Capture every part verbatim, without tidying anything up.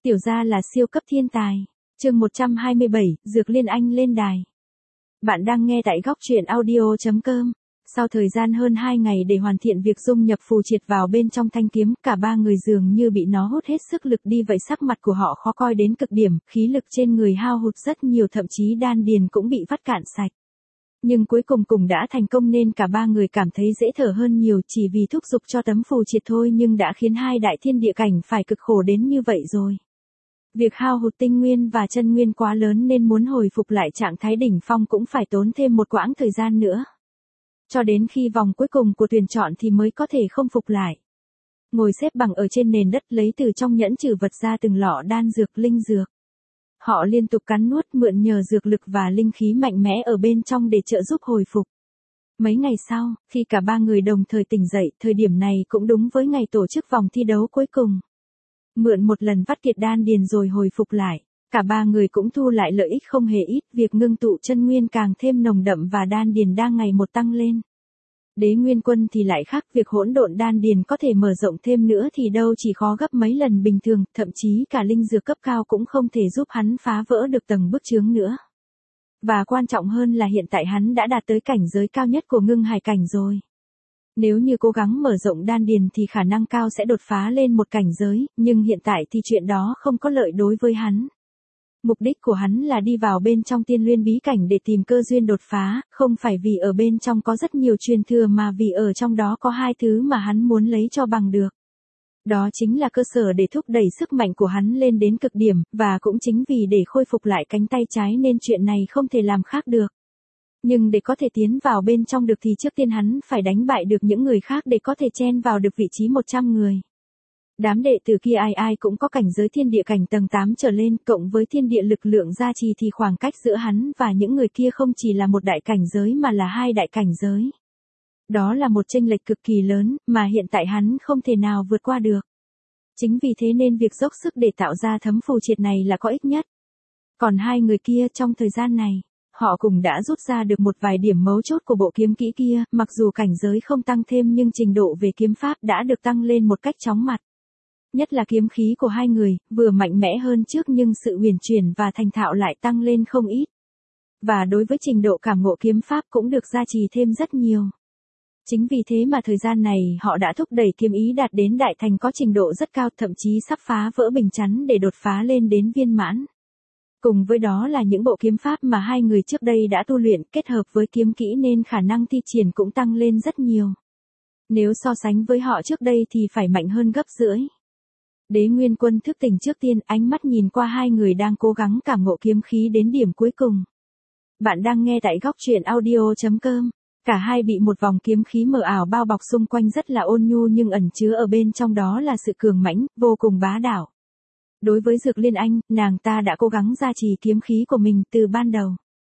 Tiểu gia là siêu cấp thiên tài. Chương một trăm hai mươi bảy, Dược Liên Anh lên đài. Bạn đang nghe tại góc truyện audio chấm com. Sau thời gian hơn hai ngày để hoàn thiện việc dung nhập phù triệt vào bên trong thanh kiếm, cả ba người dường như bị nó hút hết sức lực đi vậy, sắc mặt của họ khó coi đến cực điểm, khí lực trên người hao hụt rất nhiều, thậm chí đan điền cũng bị vắt cạn sạch. Nhưng cuối cùng cùng đã thành công nên cả ba người cảm thấy dễ thở hơn nhiều, chỉ vì thúc giục cho tấm phù triệt thôi nhưng đã khiến hai đại thiên địa cảnh phải cực khổ đến như vậy rồi. Việc hao hụt tinh nguyên và chân nguyên quá lớn nên muốn hồi phục lại trạng thái đỉnh phong cũng phải tốn thêm một quãng thời gian nữa. Cho đến khi vòng cuối cùng của tuyển chọn thì mới có thể không phục lại. Ngồi xếp bằng ở trên nền đất, lấy từ trong nhẫn trữ vật ra từng lọ đan dược, linh dược. Họ liên tục cắn nuốt, mượn nhờ dược lực và linh khí mạnh mẽ ở bên trong để trợ giúp hồi phục. Mấy ngày sau, khi cả ba người đồng thời tỉnh dậy, thời điểm này cũng đúng với ngày tổ chức vòng thi đấu cuối cùng. Mượn một lần vắt kiệt đan điền rồi hồi phục lại, cả ba người cũng thu lại lợi ích không hề ít, việc ngưng tụ chân nguyên càng thêm nồng đậm và đan điền đang ngày một tăng lên. Đế Nguyên Quân thì lại khác, việc hỗn độn đan điền có thể mở rộng thêm nữa thì đâu chỉ khó gấp mấy lần bình thường, thậm chí cả linh dược cấp cao cũng không thể giúp hắn phá vỡ được tầng bức chướng nữa. Và quan trọng hơn là hiện tại hắn đã đạt tới cảnh giới cao nhất của ngưng hải cảnh rồi. Nếu như cố gắng mở rộng đan điền thì khả năng cao sẽ đột phá lên một cảnh giới, nhưng hiện tại thì chuyện đó không có lợi đối với hắn. Mục đích của hắn là đi vào bên trong tiên luyện bí cảnh để tìm cơ duyên đột phá, không phải vì ở bên trong có rất nhiều truyền thừa mà vì ở trong đó có hai thứ mà hắn muốn lấy cho bằng được. Đó chính là cơ sở để thúc đẩy sức mạnh của hắn lên đến cực điểm, và cũng chính vì để khôi phục lại cánh tay trái nên chuyện này không thể làm khác được. Nhưng để có thể tiến vào bên trong được thì trước tiên hắn phải đánh bại được những người khác để có thể chen vào được vị trí một trăm người. Đám đệ tử kia ai ai cũng có cảnh giới thiên địa cảnh tầng tám trở lên, cộng với thiên địa lực lượng gia trì thì khoảng cách giữa hắn và những người kia không chỉ là một đại cảnh giới mà là hai đại cảnh giới. Đó là một chênh lệch cực kỳ lớn, mà hiện tại hắn không thể nào vượt qua được. Chính vì thế nên việc dốc sức để tạo ra thấm phù triệt này là có ích nhất. Còn hai người kia trong thời gian này, họ cũng đã rút ra được một vài điểm mấu chốt của bộ kiếm kỹ kia, mặc dù cảnh giới không tăng thêm nhưng trình độ về kiếm pháp đã được tăng lên một cách chóng mặt. Nhất là kiếm khí của hai người, vừa mạnh mẽ hơn trước nhưng sự huyền chuyển và thành thạo lại tăng lên không ít. Và đối với trình độ cảm ngộ kiếm pháp cũng được gia trì thêm rất nhiều. Chính vì thế mà thời gian này họ đã thúc đẩy kiếm ý đạt đến đại thành có trình độ rất cao, thậm chí sắp phá vỡ bình chắn để đột phá lên đến viên mãn. Cùng với đó là những bộ kiếm pháp mà hai người trước đây đã tu luyện kết hợp với kiếm kỹ nên khả năng thi triển cũng tăng lên rất nhiều. Nếu so sánh với họ trước đây thì phải mạnh hơn gấp rưỡi. Đế Nguyên Quân thức tỉnh trước tiên, ánh mắt nhìn qua hai người đang cố gắng cảm ngộ kiếm khí đến điểm cuối cùng. Bạn đang nghe tại góc truyện audio chấm com. Cả hai bị một vòng kiếm khí mờ ảo bao bọc xung quanh rất là ôn nhu nhưng ẩn chứa ở bên trong đó là sự cường mãnh, vô cùng bá đạo. Đối với Dược Liên Anh, nàng ta đã cố gắng gia trì kiếm khí của mình từ ban đầu.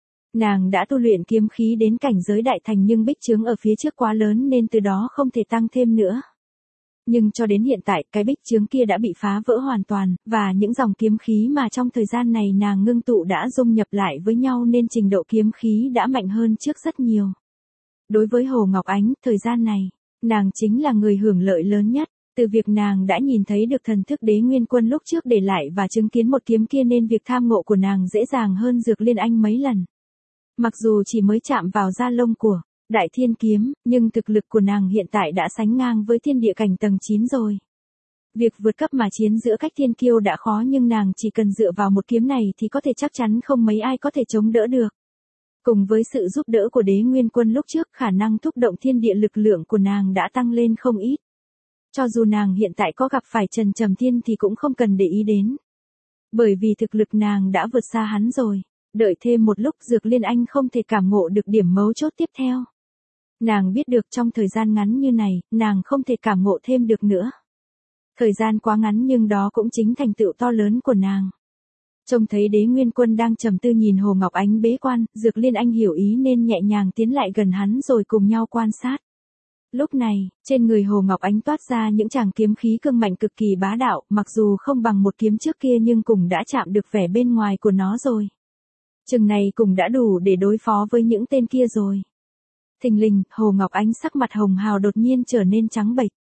Nàng đã tu luyện kiếm khí đến cảnh giới đại thành nhưng bích chướng ở phía trước quá lớn nên từ đó không thể tăng thêm nữa. Nhưng cho đến hiện tại, cái bích chướng kia đã bị phá vỡ hoàn toàn, và những dòng kiếm khí mà trong thời gian này nàng ngưng tụ đã dung nhập lại với nhau nên trình độ kiếm khí đã mạnh hơn trước rất nhiều. Đối với Hồ Ngọc Ánh, thời gian này, nàng chính là người hưởng lợi lớn nhất. Từ việc nàng đã nhìn thấy được thần thức Đế Nguyên Quân lúc trước để lại và chứng kiến một kiếm kia nên việc tham ngộ của nàng dễ dàng hơn Dược Liên Anh mấy lần. Mặc dù chỉ mới chạm vào da lông của Đại Thiên Kiếm, nhưng thực lực của nàng hiện tại đã sánh ngang với thiên địa cảnh tầng chín rồi. Việc vượt cấp mà chiến giữa cách thiên kiêu đã khó nhưng nàng chỉ cần dựa vào một kiếm này thì có thể chắc chắn không mấy ai có thể chống đỡ được. Cùng với sự giúp đỡ của Đế Nguyên Quân lúc trước, khả năng thúc động thiên địa lực lượng của nàng đã tăng lên không ít. Cho dù nàng hiện tại có gặp phải Trần Trầm Thiên thì cũng không cần để ý đến. Bởi vì thực lực nàng đã vượt xa hắn rồi. Đợi thêm một lúc Dược Liên Anh không thể cảm ngộ được điểm mấu chốt tiếp theo. Nàng biết được trong thời gian ngắn như này, nàng không thể cảm ngộ thêm được nữa. Thời gian quá ngắn nhưng đó cũng chính thành tựu to lớn của nàng. Trông thấy Đế Nguyên Quân đang trầm tư nhìn Hồ Ngọc Ánh bế quan, Dược Liên Anh hiểu ý nên nhẹ nhàng tiến lại gần hắn rồi cùng nhau quan sát. Lúc này, trên người Hồ Ngọc Ánh toát ra những tràng kiếm khí cương mạnh cực kỳ bá đạo, mặc dù không bằng một kiếm trước kia nhưng cũng đã chạm được vẻ bên ngoài của nó rồi. Chừng này cũng đã đủ để đối phó với những tên kia rồi. Thình lình, Hồ Ngọc Ánh sắc mặt hồng hào đột nhiên trở nên trắng bệch.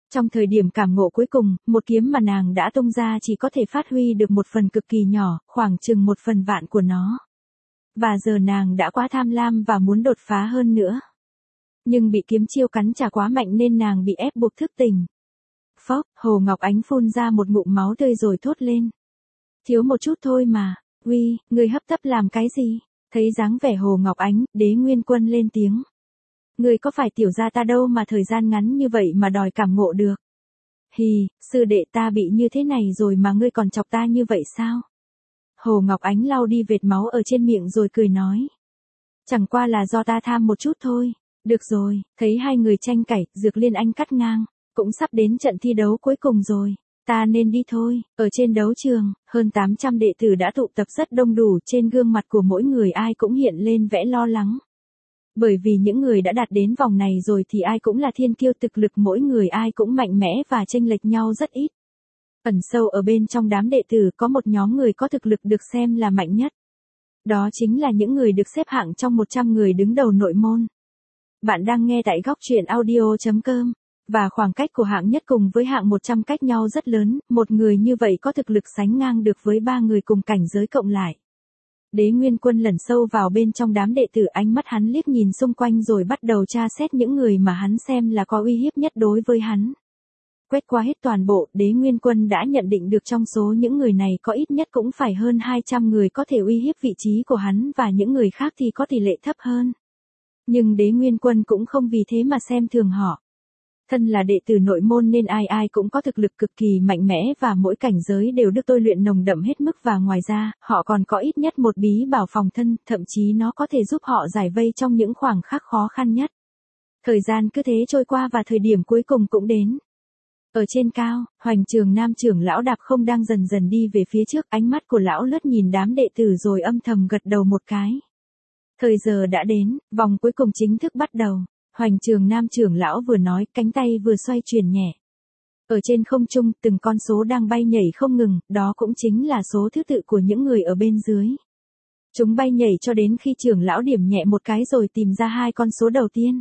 Trong thời điểm cảm ngộ cuối cùng, một kiếm mà nàng đã tung ra chỉ có thể phát huy được một phần cực kỳ nhỏ, khoảng chừng một phần vạn của nó. Và giờ nàng đã quá tham lam và muốn đột phá hơn nữa. Nhưng bị kiếm chiêu cắn trả quá mạnh nên nàng bị ép buộc thức tỉnh. Phốc, Hồ Ngọc Ánh phun ra một ngụm máu tươi rồi thốt lên. Thiếu một chút thôi mà, uy, người hấp tấp làm cái gì? Thấy dáng vẻ Hồ Ngọc Ánh, Đế Nguyên Quân lên tiếng. Người có phải tiểu gia ta đâu mà thời gian ngắn như vậy mà đòi cảm ngộ được. Hì, sư đệ ta bị như thế này rồi mà ngươi còn chọc ta như vậy sao? Hồ Ngọc Ánh lau đi vệt máu ở trên miệng rồi cười nói. Chẳng qua là do ta tham một chút thôi. Được rồi, thấy hai người tranh cãi, Dược Liên Anh cắt ngang. Cũng sắp đến trận thi đấu cuối cùng rồi. Ta nên đi thôi. Ở trên đấu trường, hơn tám trăm đệ tử đã tụ tập rất đông đủ, trên gương mặt của mỗi người ai cũng hiện lên vẻ lo lắng. Bởi vì những người đã đạt đến vòng này rồi thì ai cũng là thiên kiêu thực lực, mỗi người ai cũng mạnh mẽ và chênh lệch nhau rất ít. Ẩn sâu ở bên trong đám đệ tử có một nhóm người có thực lực được xem là mạnh nhất. Đó chính là những người được xếp hạng trong một trăm người đứng đầu nội môn. Bạn đang nghe tại góc truyện audio chấm com. Và khoảng cách của hạng nhất cùng với hạng một trăm cách nhau rất lớn, một người như vậy có thực lực sánh ngang được với ba người cùng cảnh giới cộng lại. Đế Nguyên Quân lẩn sâu vào bên trong đám đệ tử, ánh mắt hắn liếc nhìn xung quanh rồi bắt đầu tra xét những người mà hắn xem là có uy hiếp nhất đối với hắn. Quét qua hết toàn bộ, Đế Nguyên Quân đã nhận định được trong số những người này có ít nhất cũng phải hơn hai trăm người có thể uy hiếp vị trí của hắn và những người khác thì có tỷ lệ thấp hơn. Nhưng Đế Nguyên Quân cũng không vì thế mà xem thường họ. Thân là đệ tử nội môn nên ai ai cũng có thực lực cực kỳ mạnh mẽ và mỗi cảnh giới đều được tôi luyện nồng đậm hết mức, và ngoài ra, họ còn có ít nhất một bí bảo phòng thân, thậm chí nó có thể giúp họ giải vây trong những khoảng khắc khó khăn nhất. Thời gian cứ thế trôi qua và thời điểm cuối cùng cũng đến. Ở trên cao, Hoành Trường Nam trưởng lão đạp không đang dần dần đi về phía trước, ánh mắt của lão lướt nhìn đám đệ tử rồi âm thầm gật đầu một cái. Thời giờ đã đến, vòng cuối cùng chính thức bắt đầu. Hoành Trường Nam trưởng lão vừa nói, cánh tay vừa xoay chuyển nhẹ. Ở trên không trung, từng con số đang bay nhảy không ngừng, đó cũng chính là số thứ tự của những người ở bên dưới. Chúng bay nhảy cho đến khi trưởng lão điểm nhẹ một cái rồi tìm ra hai con số đầu tiên.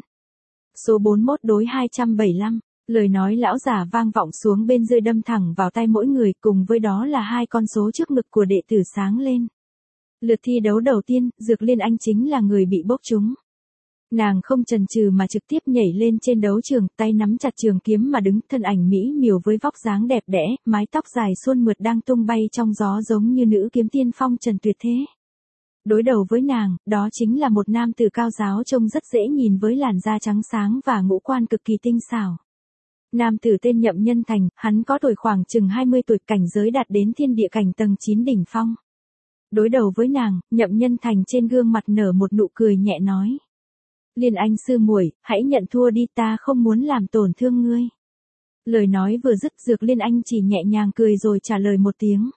Số bốn mươi mốt đối hai trăm bảy mươi lăm, lời nói lão giả vang vọng xuống bên dưới đâm thẳng vào tai mỗi người, cùng với đó là hai con số trước ngực của đệ tử sáng lên. Lượt thi đấu đầu tiên, Dược Liên Anh chính là người bị bốc trúng. Nàng không chần chừ mà trực tiếp nhảy lên trên đấu trường, tay nắm chặt trường kiếm mà đứng, thân ảnh mỹ miều với vóc dáng đẹp đẽ, mái tóc dài suôn mượt đang tung bay trong gió giống như nữ kiếm tiên phong trần tuyệt thế. Đối đầu với nàng, đó chính là một nam tử cao giáo trông rất dễ nhìn với làn da trắng sáng và ngũ quan cực kỳ tinh xảo. Nam tử tên Nhậm Nhân Thành, hắn có tuổi khoảng chừng hai mươi tuổi, cảnh giới đạt đến thiên địa cảnh tầng chín đỉnh phong. Đối đầu với nàng, Nhậm Nhân Thành trên gương mặt nở một nụ cười nhẹ nói. Liên Anh sư muội, hãy nhận thua đi, ta không muốn làm tổn thương ngươi. Lời nói vừa dứt, Dược Liên Anh chỉ nhẹ nhàng cười rồi trả lời một tiếng.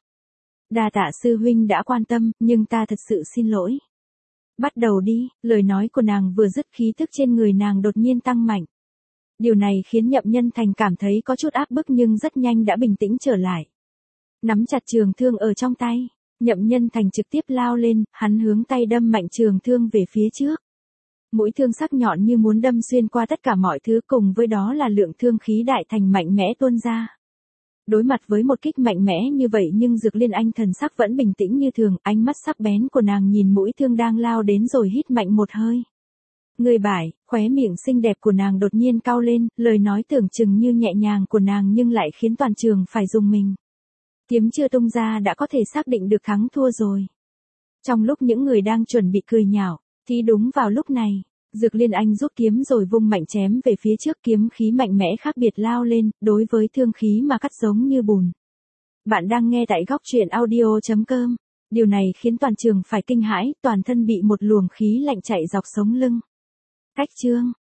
Đa tạ sư huynh đã quan tâm, nhưng ta thật sự xin lỗi. Bắt đầu đi, lời nói của nàng vừa dứt, khí tức trên người nàng đột nhiên tăng mạnh. Điều này khiến Nhậm Nhân Thành cảm thấy có chút áp bức nhưng rất nhanh đã bình tĩnh trở lại. Nắm chặt trường thương ở trong tay, Nhậm Nhân Thành trực tiếp lao lên, hắn hướng tay đâm mạnh trường thương về phía trước. Mũi thương sắc nhọn như muốn đâm xuyên qua tất cả mọi thứ, cùng với đó là lượng thương khí đại thành mạnh mẽ tuôn ra. Đối mặt với một kích mạnh mẽ như vậy nhưng Dược Liên Anh thần sắc vẫn bình tĩnh như thường, ánh mắt sắc bén của nàng nhìn mũi thương đang lao đến rồi hít mạnh một hơi. Người bại, khóe miệng xinh đẹp của nàng đột nhiên cau lên, lời nói tưởng chừng như nhẹ nhàng của nàng nhưng lại khiến toàn trường phải rùng mình. Kiếm chưa tung ra đã có thể xác định được thắng thua rồi. Trong lúc những người đang chuẩn bị cười nhạo, thì đúng vào lúc này, Dược Liên Anh rút kiếm rồi vung mạnh chém về phía trước, kiếm khí mạnh mẽ khác biệt lao lên, đối với thương khí mà cắt giống như bùn. Bạn đang nghe tại góc truyện audio chấm com. Điều này khiến toàn trường phải kinh hãi, toàn thân bị một luồng khí lạnh chạy dọc sống lưng. Cách chương,